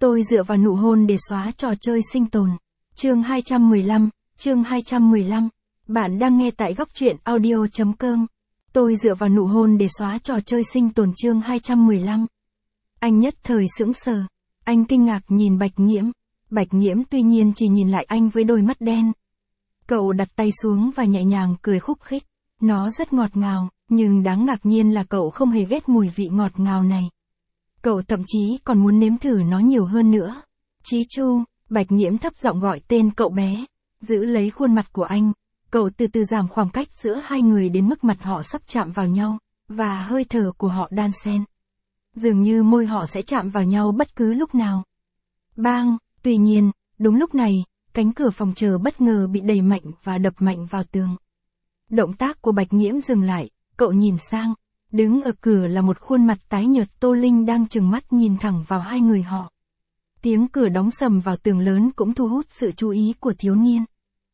Tôi dựa vào nụ hôn để xóa trò chơi sinh tồn. Chương 215. Bạn đang nghe tại góc truyện audio.com. Tôi dựa vào nụ hôn để xóa trò chơi sinh tồn chương 215. Anh nhất thời sững sờ. Anh kinh ngạc nhìn Bạch Nghiễm. Bạch Nghiễm tuy nhiên chỉ nhìn lại anh với đôi mắt đen. Cậu đặt tay xuống và nhẹ nhàng cười khúc khích. Nó rất ngọt ngào, nhưng đáng ngạc nhiên là cậu không hề ghét mùi vị ngọt ngào này. Cậu thậm chí còn muốn nếm thử nó nhiều hơn nữa. Chí Chu, Bạch Nghiễm thấp giọng gọi tên cậu bé. Giữ lấy khuôn mặt của anh, cậu từ từ giảm khoảng cách giữa hai người đến mức mặt họ sắp chạm vào nhau, và hơi thở của họ đan xen. Dường như môi họ sẽ chạm vào nhau bất cứ lúc nào. Bang, tuy nhiên, đúng lúc này, cánh cửa phòng chờ bất ngờ bị đẩy mạnh và đập mạnh vào tường. Động tác của Bạch Nghiễm dừng lại, cậu nhìn sang. Đứng ở cửa là một khuôn mặt tái nhợt Tô Linh đang trừng mắt nhìn thẳng vào hai người họ. Tiếng cửa đóng sầm vào tường lớn cũng thu hút sự chú ý của thiếu niên.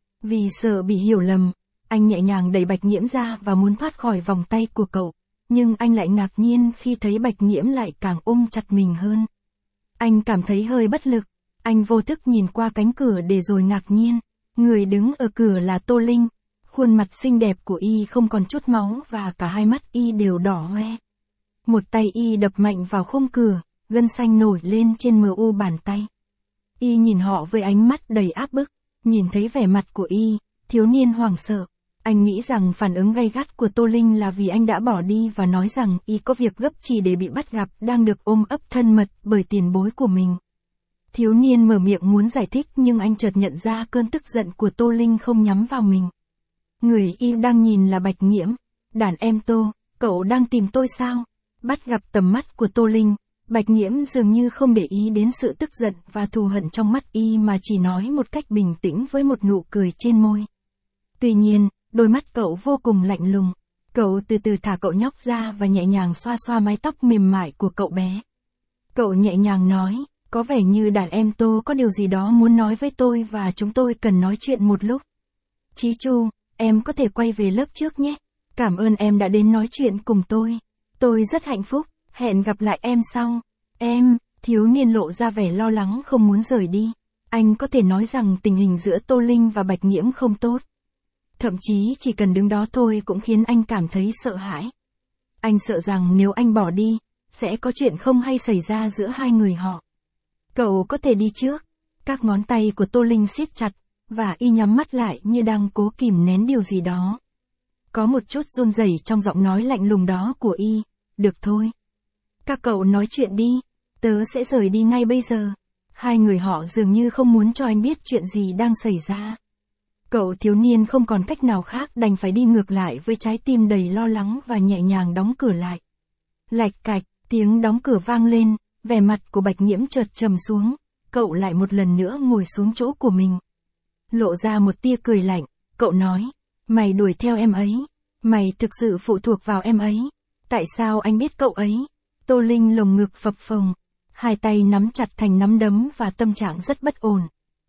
Vì sợ bị hiểu lầm, anh nhẹ nhàng đẩy Bạch Nghiễm ra và muốn thoát khỏi vòng tay của cậu. Nhưng anh lại ngạc nhiên khi thấy Bạch Nghiễm lại càng ôm chặt mình hơn. Anh cảm thấy hơi bất lực. Anh vô thức nhìn qua cánh cửa để rồi ngạc nhiên. Người đứng ở cửa là Tô Linh. Khuôn mặt xinh đẹp của y không còn chút máu và cả hai mắt y đều đỏ hoe. Một tay y đập mạnh vào khung cửa, gân xanh nổi lên trên mờ u bàn tay. Y nhìn họ với ánh mắt đầy áp bức. Nhìn thấy vẻ mặt của y, thiếu niên hoảng sợ. Anh nghĩ rằng phản ứng gay gắt của Tô Linh là vì anh đã bỏ đi và nói rằng y có việc gấp chỉ để bị bắt gặp đang được ôm ấp thân mật bởi tiền bối của mình. Thiếu niên mở miệng muốn giải thích nhưng anh chợt nhận ra cơn tức giận của Tô Linh không nhắm vào mình. Người y đang nhìn là Bạch Nghiễm. Đàn em Tô, cậu đang tìm tôi sao? Bắt gặp tầm mắt của Tô Linh, Bạch Nghiễm dường như không để ý đến sự tức giận và thù hận trong mắt y mà chỉ nói một cách bình tĩnh với một nụ cười trên môi. Tuy nhiên, đôi mắt cậu vô cùng lạnh lùng. Cậu từ từ thả cậu nhóc ra và nhẹ nhàng xoa xoa mái tóc mềm mại của cậu bé. Cậu nhẹ nhàng nói, có vẻ như đàn em Tô có điều gì đó muốn nói với tôi và chúng tôi cần nói chuyện một lúc. Chí Chu, em có thể quay về lớp trước nhé. Cảm ơn em đã đến nói chuyện cùng tôi. Tôi rất hạnh phúc, hẹn gặp lại em sau. Em, thiếu niên lộ ra vẻ lo lắng không muốn rời đi. Anh có thể nói rằng tình hình giữa Tô Linh và Bạch Nghiễm không tốt. Thậm chí chỉ cần đứng đó thôi cũng khiến anh cảm thấy sợ hãi. Anh sợ rằng nếu anh bỏ đi, sẽ có chuyện không hay xảy ra giữa hai người họ. Cậu có thể đi trước. Các ngón tay của Tô Linh siết chặt, và y nhắm mắt lại như đang cố kìm nén điều gì đó. Có một chút run rẩy trong giọng nói lạnh lùng đó của y. Được thôi. Các cậu nói chuyện đi. Tớ sẽ rời đi ngay bây giờ. Hai người họ dường như không muốn cho anh biết chuyện gì đang xảy ra. Cậu thiếu niên không còn cách nào khác đành phải đi ngược lại với trái tim đầy lo lắng và nhẹ nhàng đóng cửa lại. Lạch cạch, tiếng đóng cửa vang lên, vẻ mặt của Bạch Nghiễm chợt trầm xuống. Cậu lại một lần nữa ngồi xuống chỗ của mình. Lộ ra một tia cười lạnh, cậu nói, mày đuổi theo em ấy, mày thực sự phụ thuộc vào em ấy. Tại sao anh biết cậu ấy? Tô Linh lồng ngực phập phồng, hai tay nắm chặt thành nắm đấm và tâm trạng rất bất ổn.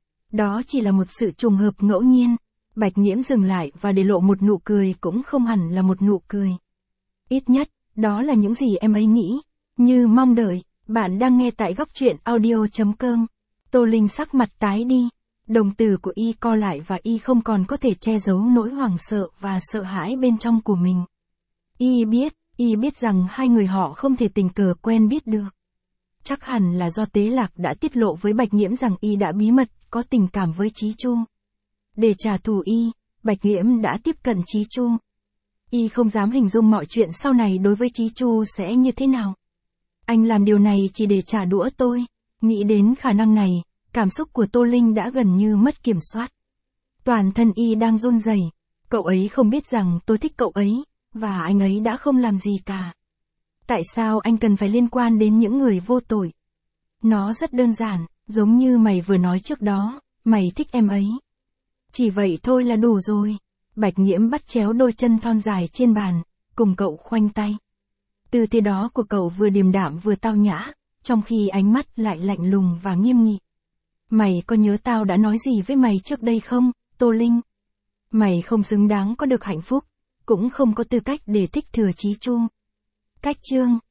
Đó chỉ là một sự trùng hợp ngẫu nhiên. Bạch Nghiễm dừng lại và để lộ một nụ cười cũng không hẳn là một nụ cười. Ít nhất, đó là những gì em ấy nghĩ. Như mong đợi, bạn đang nghe tại góc truyện audio.com. Tô Linh sắc mặt tái đi. Đồng tử của y co lại và y không còn có thể che giấu nỗi hoảng sợ và sợ hãi bên trong của mình. Y biết rằng hai người họ không thể tình cờ quen biết được. Chắc hẳn là do Tế Lạc đã tiết lộ với Bạch Nghiễm rằng y đã bí mật có tình cảm với Chí Chu. Để trả thù y, Bạch Nghiễm đã tiếp cận Chí Chu. Y không dám hình dung mọi chuyện sau này đối với Chí Chu sẽ như thế nào. Anh làm điều này chỉ để trả đũa tôi. Nghĩ đến khả năng này, cảm xúc của Tô Linh đã gần như mất kiểm soát. Toàn thân y đang run rẩy. Cậu ấy không biết rằng tôi thích cậu ấy, và anh ấy đã không làm gì cả. Tại sao anh cần phải liên quan đến những người vô tội? Nó rất đơn giản, giống như mày vừa nói trước đó, mày thích em ấy. Chỉ vậy thôi là đủ rồi. Bạch Nghiễm bắt chéo đôi chân thon dài trên bàn, cùng cậu khoanh tay. Tư thế đó của cậu vừa điềm đạm vừa tao nhã, trong khi ánh mắt lại lạnh lùng và nghiêm nghị. Mày có nhớ tao đã nói gì với mày trước đây không, Tô Linh? Mày không xứng đáng có được hạnh phúc, cũng không có tư cách để thích thừa Chí Chu. Cách chương